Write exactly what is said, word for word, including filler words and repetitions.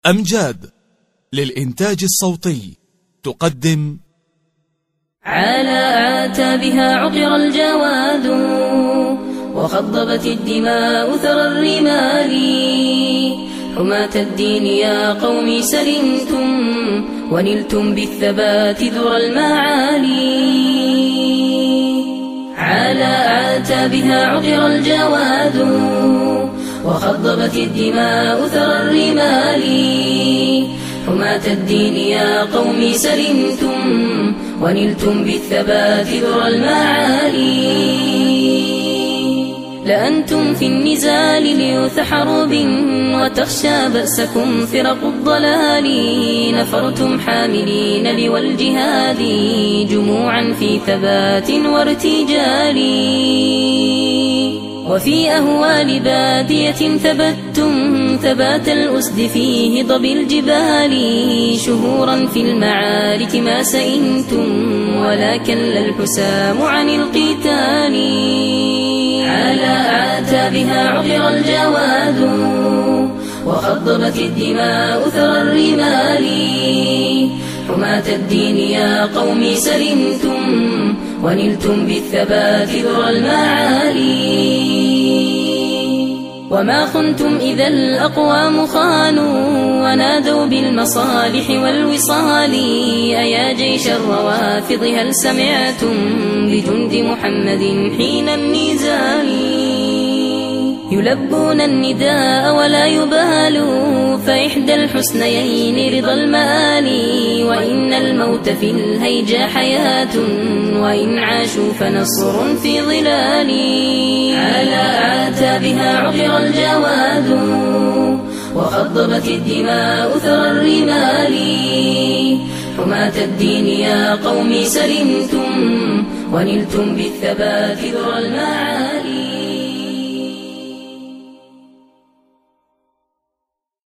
أمجاد للإنتاج الصوتي تقدم على أعتابها عقر الجواد وخضبت الدماء ثرى الرمال. حماة الدين يا قوم سلمتم ونلتم بالثبات ذرى المعالي. على أعتابها عقر الجواد وخضبت الدماء ثرى الرمال. حماة الدين يا قوم سلمتم ونلتم بالثبات ذرى المعالي. لأنتم في النزال ليوث حرب وتخشى بأسكم فرق الضلال. نفرتم حاملين لوى الجهاد جموعا في ثبات وارتجال. وفي أهوال بادية ثبتتم ثبات الأسد في هضب الجبال. شهورا في المعارك ما سئمتم ولا كل الحسام عن القتال. على أعتابها عقر الجواد وخضبت الدماء ثرى الرمال. حماة الدين يا قوم سلمتم ونلتم بالثبات ذرى المعالي. وما خنتم إذا الأقوام خانوا ونادوا بالمصالح والوصال. أيا جيش الروافض هل سمعتم بجند محمد حين النزال؟ يلبون النداء ولا يبالوا فإحدى الحسنيين رضا المآل. وإن الموت في الهيجا حياة وإن عاشوا فنصر في ظلال. على أعتابها عقر الجواد وخضبت الدماء ثرى الرمال. حماة الدين يا قوم سلمتم ونلتم بالثبات ذرى المعالي.